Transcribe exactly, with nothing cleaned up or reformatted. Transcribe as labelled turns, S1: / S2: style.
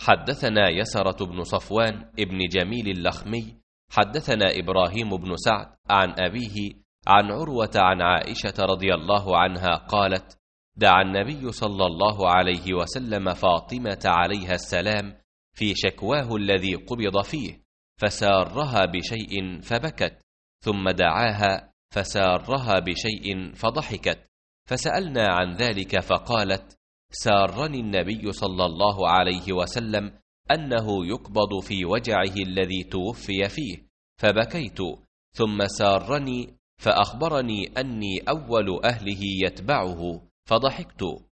S1: حدثنا يسرة بن صفوان ابن جميل اللخمي حدثنا إبراهيم بن سعد عن أبيه عن عروة عن عائشة رضي الله عنها قالت: دعا النبي صلى الله عليه وسلم فاطمة عليها السلام في شكواه الذي قبض فيه، فسارها بشيء فبكت، ثم دعاها فسارها بشيء فضحكت، فسألنا عن ذلك فقالت: سارني النبي صلى الله عليه وسلم أنه يقبض في وجعه الذي توفي فيه، فبكيت، ثم سارني فأخبرني أني أول أهله يتبعه، فضحكت.